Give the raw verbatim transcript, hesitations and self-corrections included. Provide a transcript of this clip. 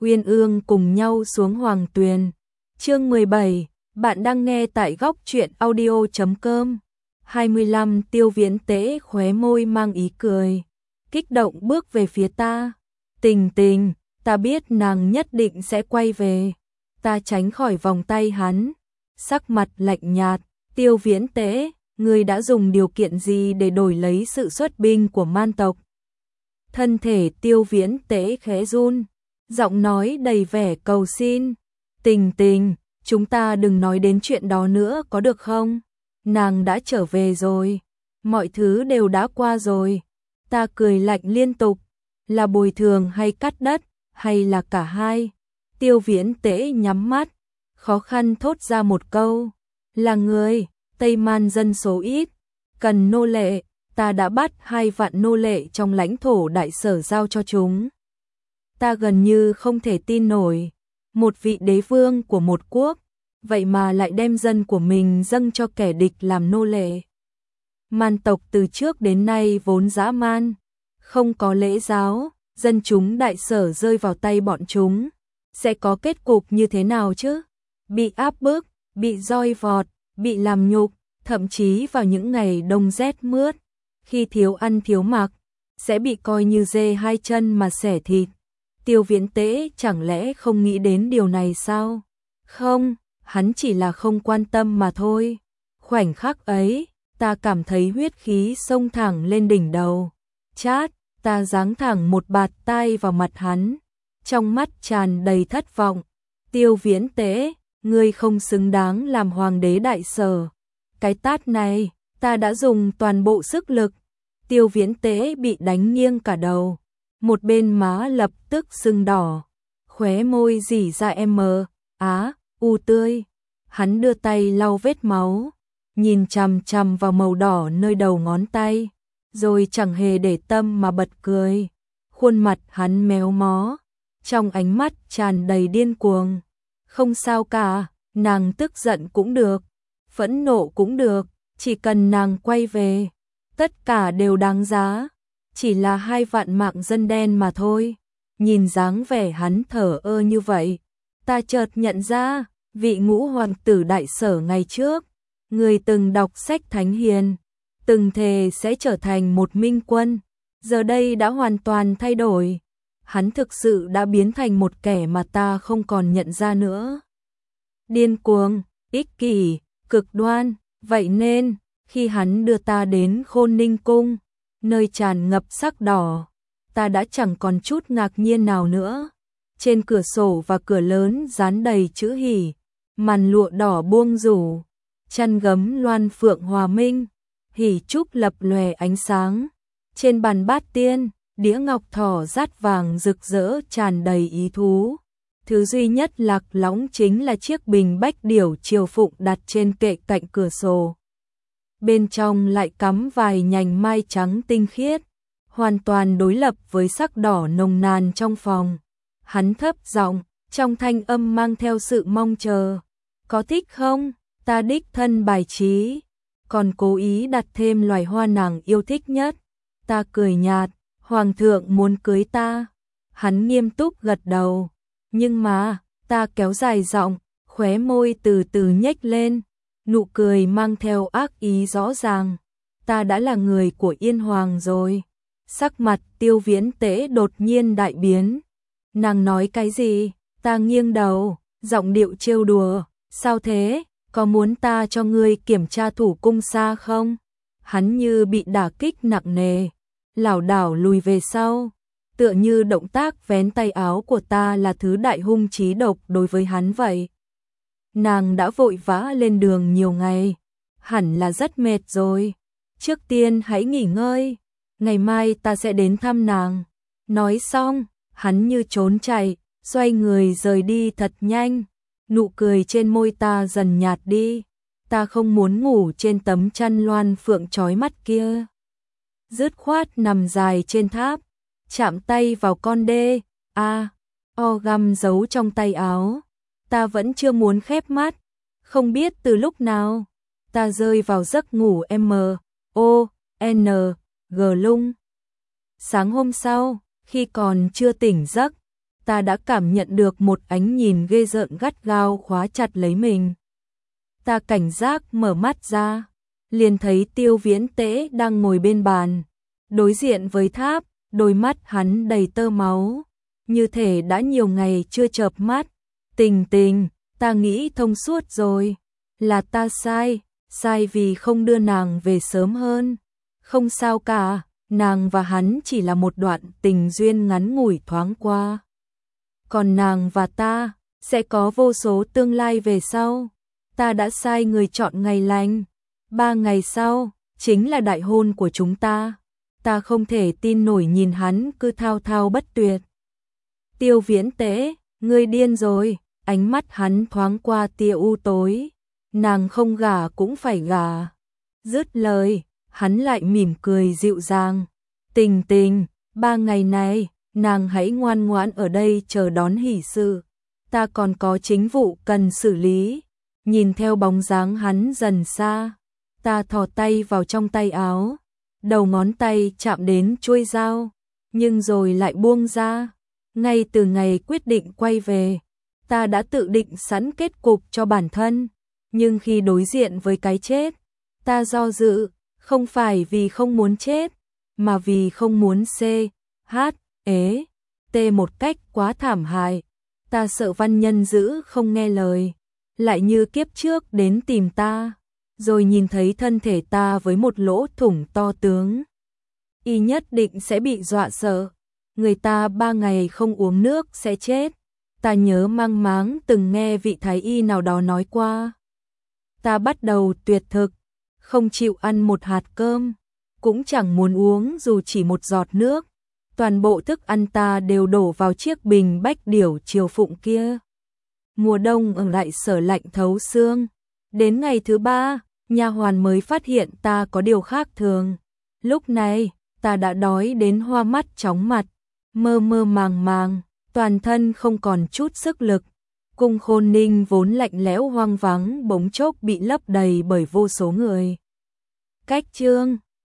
uyên ương cùng nhau xuống hoàng tuyền. Chương mười bảy, bạn đang nghe tại góc truyện audio chấm com. hai mươi lăm Tiêu Viễn Tế khóe môi mang ý cười, kích động bước về phía ta. Tình Tình, ta biết nàng nhất định sẽ quay về. Ta tránh khỏi vòng tay hắn, sắc mặt lạnh nhạt. Tiêu Viễn Tế, ngươi đã dùng điều kiện gì để đổi lấy sự xuất binh của man tộc? Thân thể Tiêu Viễn Tế khẽ run, giọng nói đầy vẻ cầu xin. Tình Tình, chúng ta đừng nói đến chuyện đó nữa có được không? Nàng đã trở về rồi, mọi thứ đều đã qua rồi. Ta cười lạnh liên tục, là bồi thường hay cắt đất, hay là cả hai? Tiêu Viễn Tế nhắm mắt, khó khăn thốt ra một câu, là người, Tây Man dân số ít, cần nô lệ, ta đã bắt hai vạn nô lệ trong lãnh thổ đại sở giao cho chúng. Ta gần như không thể tin nổi, một vị đế vương của một quốc, vậy mà lại đem dân của mình dâng cho kẻ địch làm nô lệ. Man tộc từ trước đến nay vốn dã man, không có lễ giáo, dân chúng đại sở rơi vào tay bọn chúng, sẽ có kết cục như thế nào chứ? Bị áp bức, bị roi vọt, bị làm nhục, thậm chí vào những ngày đông rét mướt, khi thiếu ăn thiếu mặc, sẽ bị coi như dê hai chân mà xẻ thịt. Tiêu Viễn Tế chẳng lẽ không nghĩ đến điều này sao? Không, hắn chỉ là không quan tâm mà thôi. Khoảnh khắc ấy, ta cảm thấy huyết khí xông thẳng lên đỉnh đầu. Chát, ta giáng thẳng một bạt tai vào mặt hắn, trong mắt tràn đầy thất vọng. Tiêu Viễn Tế, ngươi không xứng đáng làm hoàng đế đại sở. Cái tát này, ta đã dùng toàn bộ sức lực. Tiêu Viễn Tế bị đánh nghiêng cả đầu, một bên má lập tức sưng đỏ, khóe môi rỉ ra em á, u tươi. Hắn đưa tay lau vết máu, nhìn chằm chằm vào màu đỏ nơi đầu ngón tay, rồi chẳng hề để tâm mà bật cười. Khuôn mặt hắn méo mó, trong ánh mắt tràn đầy điên cuồng. Không sao cả, nàng tức giận cũng được, phẫn nộ cũng được, chỉ cần nàng quay về, tất cả đều đáng giá. Chỉ là hai vạn mạng dân đen mà thôi. Nhìn dáng vẻ hắn thở ơ như vậy, ta chợt nhận ra, vị ngũ hoàng tử đại sở ngày trước, người từng đọc sách thánh hiền, từng thề sẽ trở thành một minh quân, giờ đây đã hoàn toàn thay đổi. Hắn thực sự đã biến thành một kẻ mà ta không còn nhận ra nữa. Điên cuồng, ích kỷ, cực đoan, vậy nên, khi hắn đưa ta đến Khôn Ninh Cung, nơi tràn ngập sắc đỏ, ta đã chẳng còn chút ngạc nhiên nào nữa. Trên cửa sổ và cửa lớn dán đầy chữ hỉ, màn lụa đỏ buông rủ, chăn gấm loan phượng hòa minh, hỉ trúc lập lòe ánh sáng. Trên bàn bát tiên, đĩa ngọc thỏ rát vàng rực rỡ tràn đầy ý thú. Thứ duy nhất lạc lõng chính là chiếc bình bách điểu triều phụng đặt trên kệ cạnh cửa sổ. Bên trong lại cắm vài nhành mai trắng tinh khiết, hoàn toàn đối lập với sắc đỏ nồng nàn trong phòng. Hắn thấp giọng, trong thanh âm mang theo sự mong chờ. Có thích không? Ta đích thân bài trí, còn cố ý đặt thêm loài hoa nàng yêu thích nhất. Ta cười nhạt, hoàng thượng muốn cưới ta. Hắn nghiêm túc gật đầu. Nhưng mà, ta kéo dài giọng, khóe môi từ từ nhếch lên, nụ cười mang theo ác ý rõ ràng. Ta đã là người của Yên Hoàng rồi. Sắc mặt Tiêu Viễn Tế đột nhiên đại biến. Nàng nói cái gì? Ta nghiêng đầu, giọng điệu trêu đùa. Sao thế? Có muốn ta cho ngươi kiểm tra thủ cung xa không? Hắn như bị đả kích nặng nề, lảo đảo lùi về sau, tựa như động tác vén tay áo của ta là thứ đại hung chí độc đối với hắn vậy. Nàng đã vội vã lên đường nhiều ngày, hẳn là rất mệt rồi. Trước tiên hãy nghỉ ngơi, ngày mai ta sẽ đến thăm nàng. Nói xong, hắn như trốn chạy, xoay người rời đi thật nhanh. Nụ cười trên môi ta dần nhạt đi. Ta không muốn ngủ trên tấm chăn loan phượng chói mắt kia. Dứt khoát nằm dài trên tháp, chạm tay vào con đê, a, o găm giấu trong tay áo. Ta vẫn chưa muốn khép mắt, không biết từ lúc nào, ta rơi vào giấc ngủ M, O, N, G lung. Sáng hôm sau, khi còn chưa tỉnh giấc, ta đã cảm nhận được một ánh nhìn ghê rợn gắt gao khóa chặt lấy mình. Ta cảnh giác mở mắt ra, liền thấy Tiêu Viễn Tế đang ngồi bên bàn, đối diện với tháp, đôi mắt hắn đầy tơ máu, như thể đã nhiều ngày chưa chợp mắt. Tình Tình, ta nghĩ thông suốt rồi, là ta sai, sai vì không đưa nàng về sớm hơn. Không sao cả, nàng và hắn chỉ là một đoạn tình duyên ngắn ngủi thoáng qua. Còn nàng và ta, sẽ có vô số tương lai về sau. Ta đã sai người chọn ngày lành. Ba ngày sau, chính là đại hôn của chúng ta. Ta không thể tin nổi nhìn hắn cứ thao thao bất tuyệt. Tiêu Viễn Tế, ngươi điên rồi, ánh mắt hắn thoáng qua tia u tối. Nàng không gả cũng phải gả. Dứt lời, hắn lại mỉm cười dịu dàng. Tình Tình, ba ngày này, nàng hãy ngoan ngoãn ở đây chờ đón hỷ sự. Ta còn có chính vụ cần xử lý. Nhìn theo bóng dáng hắn dần xa, ta thò tay vào trong tay áo, đầu ngón tay chạm đến chuôi dao, nhưng rồi lại buông ra. Ngay từ ngày quyết định quay về, ta đã tự định sẵn kết cục cho bản thân, nhưng khi đối diện với cái chết, ta do dự, không phải vì không muốn chết, mà vì không muốn C, H, ế, T một cách quá thảm hại. Ta sợ văn nhân dữ không nghe lời, lại như kiếp trước đến tìm ta, rồi nhìn thấy thân thể ta với một lỗ thủng to tướng. Y nhất định sẽ bị dọa sợ, người ta ba ngày không uống nước sẽ chết. Ta nhớ mang máng từng nghe vị thái y nào đó nói qua. Ta bắt đầu tuyệt thực, không chịu ăn một hạt cơm, cũng chẳng muốn uống dù chỉ một giọt nước. Toàn bộ thức ăn ta đều đổ vào chiếc bình bách điểu triều phụng kia. Mùa đông ở lại sở lạnh thấu xương. Đến ngày thứ ba, nha hoàn mới phát hiện ta có điều khác thường. Lúc này, ta đã đói đến hoa mắt chóng mặt, mơ mơ màng màng, toàn thân không còn chút sức lực. Cung Khôn Ninh vốn lạnh lẽo hoang vắng bỗng chốc bị lấp đầy bởi vô số người. Cách chương